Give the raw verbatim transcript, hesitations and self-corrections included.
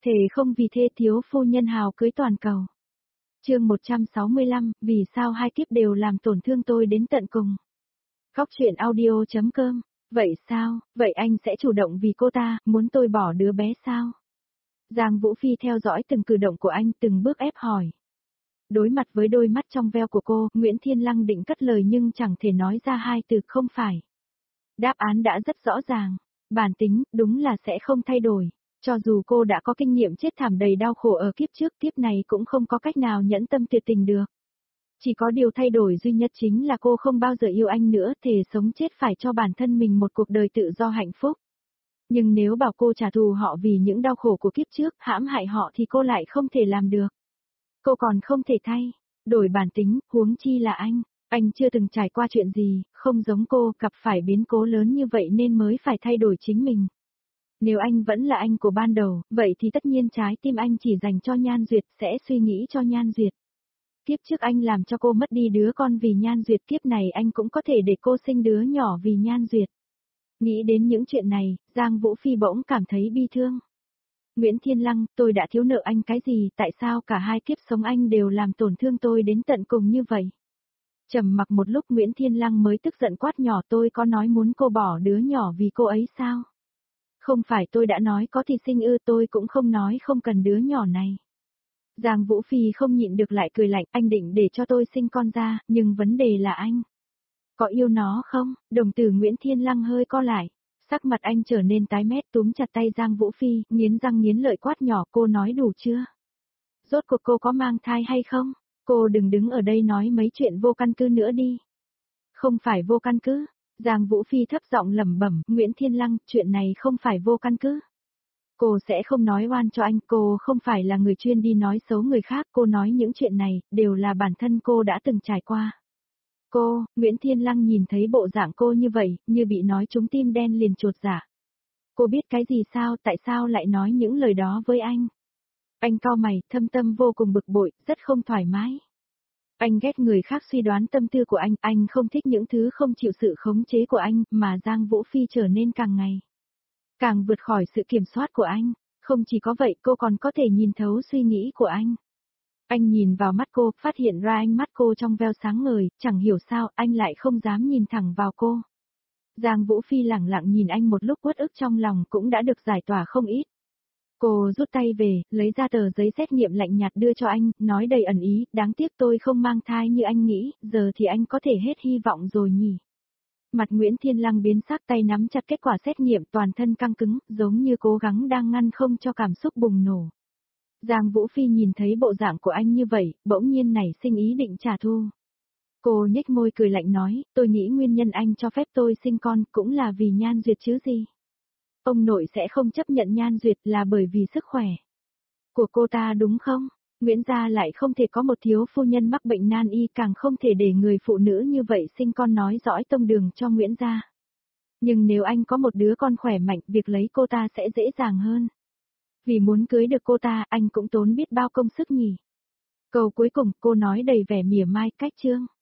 Thề không vì thê thiếu phu nhân hào cưới toàn cầu. Chương một trăm sáu mươi lăm, vì sao hai kiếp đều làm tổn thương tôi đến tận cùng. Góc truyện audio chấm com. Vậy sao, vậy anh sẽ chủ động vì cô ta, muốn tôi bỏ đứa bé sao? Giang Vũ Phi theo dõi từng cử động của anh, từng bước ép hỏi. Đối mặt với đôi mắt trong veo của cô, Nguyễn Thiên Lăng định cất lời nhưng chẳng thể nói ra hai từ không phải. Đáp án đã rất rõ ràng. Bản tính, đúng là sẽ không thay đổi. Cho dù cô đã có kinh nghiệm chết thảm đầy đau khổ ở kiếp trước, kiếp này cũng không có cách nào nhẫn tâm tuyệt tình được. Chỉ có điều thay đổi duy nhất chính là cô không bao giờ yêu anh nữa, thề sống chết phải cho bản thân mình một cuộc đời tự do hạnh phúc. Nhưng nếu bảo cô trả thù họ vì những đau khổ của kiếp trước, hãm hại họ thì cô lại không thể làm được. Cô còn không thể thay đổi bản tính, huống chi là anh. Anh chưa từng trải qua chuyện gì, không giống cô, gặp phải biến cố lớn như vậy nên mới phải thay đổi chính mình. Nếu anh vẫn là anh của ban đầu, vậy thì tất nhiên trái tim anh chỉ dành cho Nhan Duyệt, sẽ suy nghĩ cho Nhan Duyệt. Kiếp trước anh làm cho cô mất đi đứa con vì Nhan Duyệt, kiếp này anh cũng có thể để cô sinh đứa nhỏ vì Nhan Duyệt. Nghĩ đến những chuyện này, Giang Vũ Phi bỗng cảm thấy bi thương. Nguyễn Thiên Lăng, tôi đã thiếu nợ anh cái gì, tại sao cả hai kiếp sống anh đều làm tổn thương tôi đến tận cùng như vậy? Trầm mặc một lúc Nguyễn Thiên Lăng mới tức giận quát nhỏ, tôi có nói muốn cô bỏ đứa nhỏ vì cô ấy sao? Không phải tôi đã nói có thì sinh ư, tôi cũng không nói không cần đứa nhỏ này. Giang Vũ Phi không nhịn được lại cười lạnh, anh định để cho tôi sinh con ra, nhưng vấn đề là anh có yêu nó không? Đồng tử Nguyễn Thiên Lăng hơi co lại, sắc mặt anh trở nên tái mét, túm chặt tay Giang Vũ Phi, nghiến răng nghiến lợi quát nhỏ, cô nói đủ chưa? Rốt cuộc cô có mang thai hay không? Cô đừng đứng ở đây nói mấy chuyện vô căn cứ nữa đi. Không phải vô căn cứ. Giang Vũ Phi thấp giọng lẩm bẩm, Nguyễn Thiên Lăng, chuyện này không phải vô căn cứ. Cô sẽ không nói oan cho anh, cô không phải là người chuyên đi nói xấu người khác, cô nói những chuyện này, đều là bản thân cô đã từng trải qua. Cô, Nguyễn Thiên Lăng nhìn thấy bộ dạng cô như vậy, như bị nói trúng tim đen liền chột dạ. Cô biết cái gì sao, tại sao lại nói những lời đó với anh? Anh cau mày, thâm tâm vô cùng bực bội, rất không thoải mái. Anh ghét người khác suy đoán tâm tư của anh, anh không thích những thứ không chịu sự khống chế của anh, mà Giang Vũ Phi trở nên càng ngày càng vượt khỏi sự kiểm soát của anh. Không chỉ có vậy, cô còn có thể nhìn thấu suy nghĩ của anh. Anh nhìn vào mắt cô, phát hiện ra ánh mắt cô trong veo sáng ngời, chẳng hiểu sao, anh lại không dám nhìn thẳng vào cô. Giang Vũ Phi lẳng lặng nhìn anh một lúc, uất ức trong lòng cũng đã được giải tỏa không ít. Cô rút tay về, lấy ra tờ giấy xét nghiệm lạnh nhạt đưa cho anh, nói đầy ẩn ý, đáng tiếc tôi không mang thai như anh nghĩ, giờ thì anh có thể hết hy vọng rồi nhỉ. Mặt Nguyễn Thiên Lăng biến sắc, tay nắm chặt kết quả xét nghiệm, toàn thân căng cứng, giống như cố gắng đang ngăn không cho cảm xúc bùng nổ. Giang Vũ Phi nhìn thấy bộ dạng của anh như vậy, bỗng nhiên nảy sinh ý định trả thù. Cô nhếch môi cười lạnh nói, tôi nghĩ nguyên nhân anh cho phép tôi sinh con cũng là vì Nhan Duyệt chứ gì. Ông nội sẽ không chấp nhận Nhan Duyệt là bởi vì sức khỏe của cô ta đúng không? Nguyễn gia lại không thể có một thiếu phu nhân mắc bệnh nan y, càng không thể để người phụ nữ như vậy sinh con nói dõi tông đường cho Nguyễn gia. Nhưng nếu anh có một đứa con khỏe mạnh, việc lấy cô ta sẽ dễ dàng hơn. Vì muốn cưới được cô ta, anh cũng tốn biết bao công sức nhỉ. Câu cuối cùng, cô nói đầy vẻ mỉa mai, cách chương.